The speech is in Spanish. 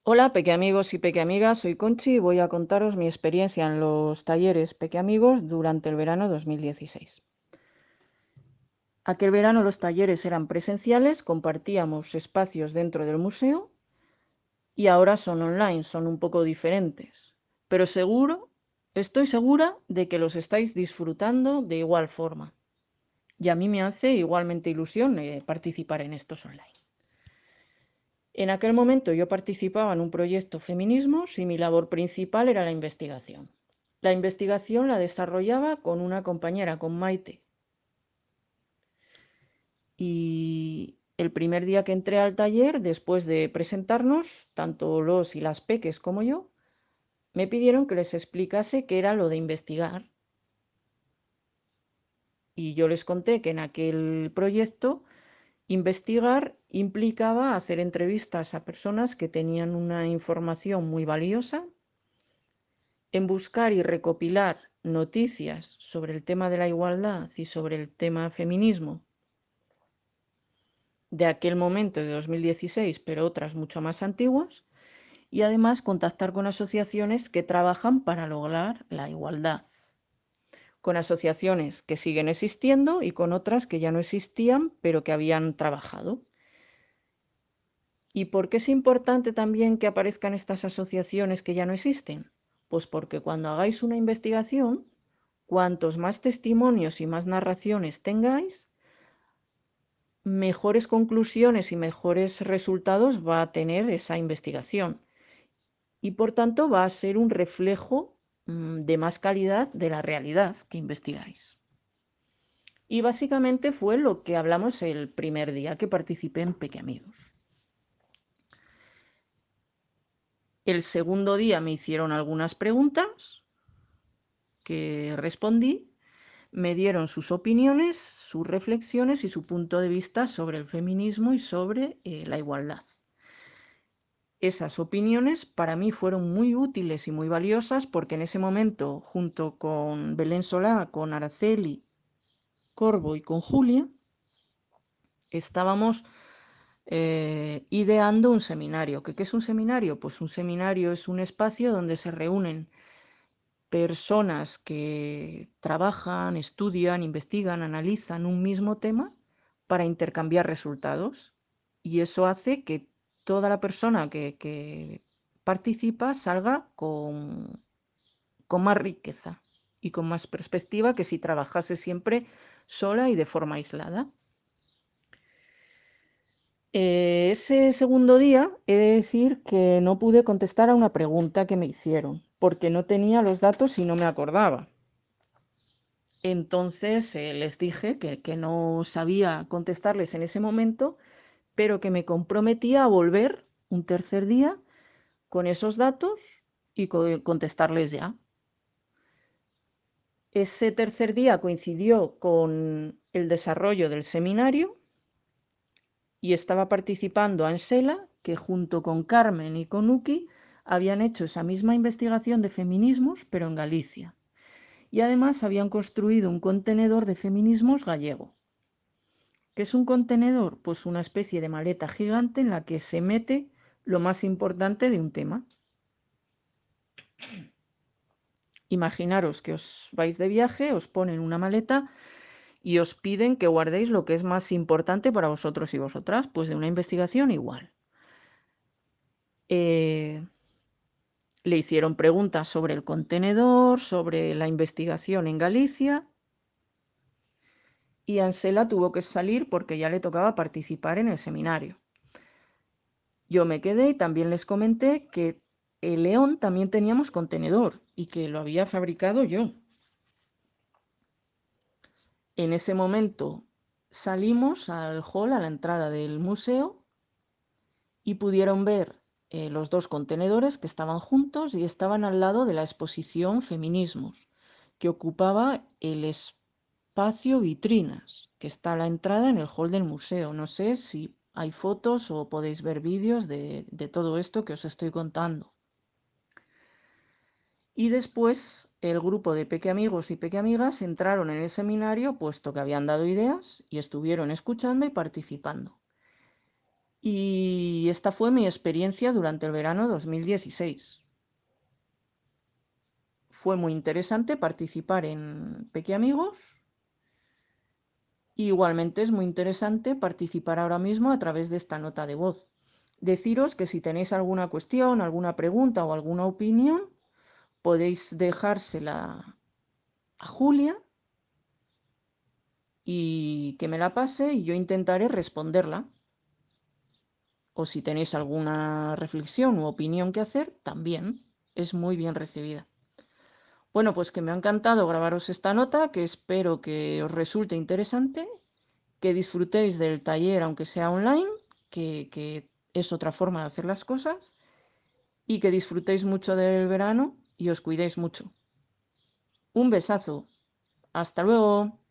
Hola, pequeamigos y pequeamigas, soy Conchi y voy a contaros mi experiencia en los talleres pequeamigos durante el verano 2016. Aquel verano los talleres eran presenciales, compartíamos espacios dentro del museo y ahora son online, son un poco diferentes. Pero estoy segura de que los estáis disfrutando de igual forma. Y a mí me hace igualmente ilusión participar en estos online. En aquel momento yo participaba en un proyecto Feminismos y mi labor principal era la investigación. La investigación la desarrollaba con una compañera, con Maite. Y el primer día que entré al taller, después de presentarnos, tanto los y las peques como yo, me pidieron que les explicase qué era lo de investigar. Y yo les conté que en aquel proyecto investigar implicaba hacer entrevistas a personas que tenían una información muy valiosa en buscar y recopilar noticias sobre el tema de la igualdad y sobre el tema feminismo de aquel momento de 2016, pero otras mucho más antiguas, y además contactar con asociaciones que trabajan para lograr la igualdad, con asociaciones que siguen existiendo y con otras que ya no existían, pero que habían trabajado. ¿Y por qué es importante también que aparezcan estas asociaciones que ya no existen? Pues porque cuando hagáis una investigación, cuantos más testimonios y más narraciones tengáis, mejores conclusiones y mejores resultados va a tener esa investigación. Y por tanto va a ser un reflejo de más calidad de la realidad que investigáis. Y básicamente fue lo que hablamos el primer día que participé en Pequeamigos. El segundo día me hicieron algunas preguntas que respondí, me dieron sus opiniones, sus reflexiones y su punto de vista sobre el feminismo y sobre la igualdad. Esas opiniones para mí fueron muy útiles y muy valiosas porque en ese momento, junto con Belén Solá, con Araceli, Corbo y con Julia, estábamos ideando un seminario. ¿Qué es un seminario? Pues un seminario es un espacio donde se reúnen personas que trabajan, estudian, investigan, analizan un mismo tema para intercambiar resultados. Y eso hace que toda la persona que participa salga con más riqueza y con más perspectiva que si trabajase siempre sola y de forma aislada. Ese segundo día he de decir que no pude contestar a una pregunta que me hicieron, porque no tenía los datos y no me acordaba. Entonces les dije que no sabía contestarles en ese momento, pero que me comprometía a volver un tercer día con esos datos y contestarles ya. Ese tercer día coincidió con el desarrollo del seminario y estaba participando Ansela, que junto con Carmen y con Uki habían hecho esa misma investigación de feminismos, pero en Galicia. Y además habían construido un contenedor de feminismos gallego. ¿Qué es un contenedor? Pues una especie de maleta gigante en la que se mete lo más importante de un tema. Imaginaros que os vais de viaje, os ponen una maleta y os piden que guardéis lo que es más importante para vosotros y vosotras, pues de una investigación igual. Le hicieron preguntas sobre el contenedor, sobre la investigación en Galicia, y Ansela tuvo que salir porque ya le tocaba participar en el seminario. Yo me quedé y también les comenté que el León también teníamos contenedor y que lo había fabricado yo. En ese momento salimos al hall, a la entrada del museo, y pudieron ver los dos contenedores que estaban juntos y estaban al lado de la exposición Feminismos, que ocupaba el espacio vitrinas, que está a la entrada en el hall del museo. No sé si hay fotos o podéis ver vídeos de todo esto que os estoy contando. Y después el grupo de pequeamigos y pequeamigas entraron en el seminario puesto que habían dado ideas y estuvieron escuchando y participando. Y esta fue mi experiencia durante el verano 2016. Fue muy interesante participar en Pequiamigos. Igualmente es muy interesante participar ahora mismo a través de esta nota de voz. Deciros que si tenéis alguna cuestión, alguna pregunta o alguna opinión, podéis dejársela a Julia y que me la pase y yo intentaré responderla. O si tenéis alguna reflexión u opinión que hacer, también es muy bien recibida. Bueno, pues que me ha encantado grabaros esta nota, que espero que os resulte interesante, que disfrutéis del taller aunque sea online, que es otra forma de hacer las cosas, y que disfrutéis mucho del verano y os cuidéis mucho. Un besazo. Hasta luego.